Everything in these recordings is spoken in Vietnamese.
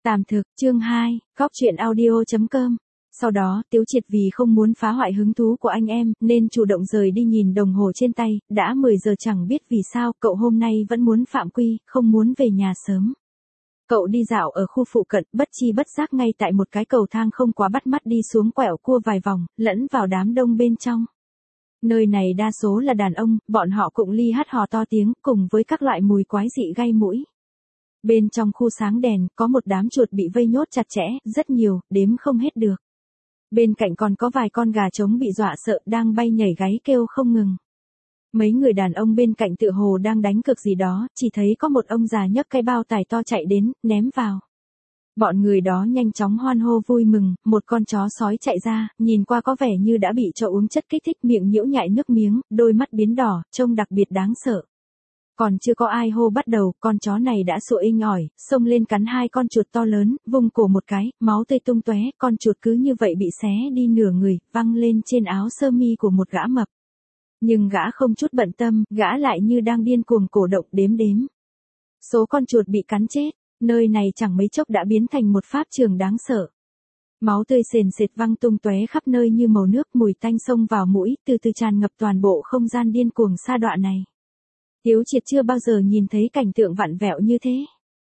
Tạm thực, chương 2, góc truyện audio.com. Sau đó, Tiếu Triệt vì không muốn phá hoại hứng thú của anh em, nên chủ động rời đi nhìn đồng hồ trên tay, đã 10 giờ chẳng biết vì sao, cậu hôm nay vẫn muốn phạm quy, không muốn về nhà sớm. Cậu đi dạo ở khu phụ cận, bất chi bất giác ngay tại một cái cầu thang không quá bắt mắt đi xuống quẹo cua vài vòng, lẫn vào đám đông bên trong. Nơi này đa số là đàn ông, bọn họ cũng li hắt hò to tiếng, cùng với các loại mùi quái dị gây mũi. Bên trong khu sáng đèn, có một đám chuột bị vây nhốt chặt chẽ, rất nhiều, đếm không hết được. Bên cạnh còn có vài con gà trống bị dọa sợ đang bay nhảy gáy kêu không ngừng. Mấy người đàn ông bên cạnh tựa hồ đang đánh cược gì đó, chỉ thấy có một ông già nhấc cái bao tải to chạy đến, ném vào. Bọn người đó nhanh chóng hoan hô vui mừng, một con chó sói chạy ra, nhìn qua có vẻ như đã bị cho uống chất kích thích, miệng nhiễu nhại nước miếng, đôi mắt biến đỏ, trông đặc biệt đáng sợ. Còn chưa có ai hô bắt đầu, con chó này đã sủa inh ỏi, xông lên cắn hai con chuột to lớn, vung cổ một cái, máu tươi tung tóe, con chuột cứ như vậy bị xé đi nửa người, văng lên trên áo sơ mi của một gã mập. Nhưng gã không chút bận tâm, gã lại như đang điên cuồng cổ động đếm đếm. Số con chuột bị cắn chết, nơi này chẳng mấy chốc đã biến thành một pháp trường đáng sợ. Máu tươi sền sệt văng tung tóe khắp nơi như màu nước, mùi tanh xông vào mũi, từ từ tràn ngập toàn bộ không gian điên cuồng sa đọa này. Tiếu Triệt chưa bao giờ nhìn thấy cảnh tượng vặn vẹo như thế.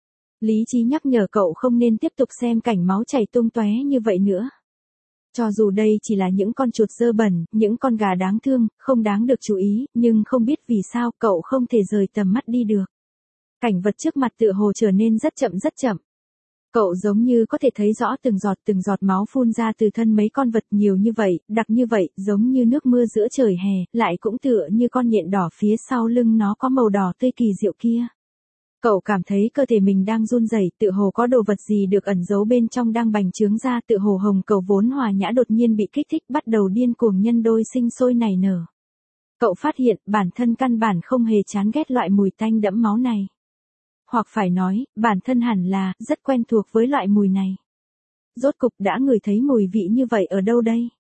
Lý trí nhắc nhở cậu không nên tiếp tục xem cảnh máu chảy tung tóe như vậy nữa. Cho dù đây chỉ là những con chuột dơ bẩn, những con gà đáng thương, không đáng được chú ý, nhưng không biết vì sao cậu không thể rời tầm mắt đi được. Cảnh vật trước mặt tựa hồ trở nên rất chậm. Cậu giống như có thể thấy rõ từng giọt máu phun ra từ thân mấy con vật nhiều như vậy, đặc như vậy, giống như nước mưa giữa trời hè, lại cũng tựa như con nhện đỏ phía sau lưng nó có màu đỏ tươi kỳ diệu kia. Cậu cảm thấy cơ thể mình đang run rẩy, tựa hồ có đồ vật gì được ẩn giấu bên trong đang bành trướng ra, tựa hồ hồng cầu vốn hòa nhã đột nhiên bị kích thích, bắt đầu điên cuồng nhân đôi sinh sôi nảy nở. Cậu phát hiện bản thân căn bản không hề chán ghét loại mùi tanh đẫm máu này. Hoặc phải nói, bản thân hẳn là rất quen thuộc với loại mùi này. Rốt cục đã ngửi thấy mùi vị như vậy ở đâu đây?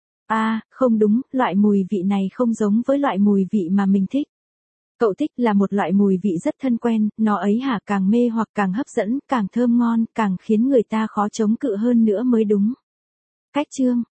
Không đúng, loại mùi vị này không giống với loại mùi vị mà mình thích. Cậu thích là một loại mùi vị rất thân quen, nó ấy hả, càng mê hoặc càng hấp dẫn, càng thơm ngon, càng khiến người ta khó chống cự hơn nữa mới đúng. Cách chương,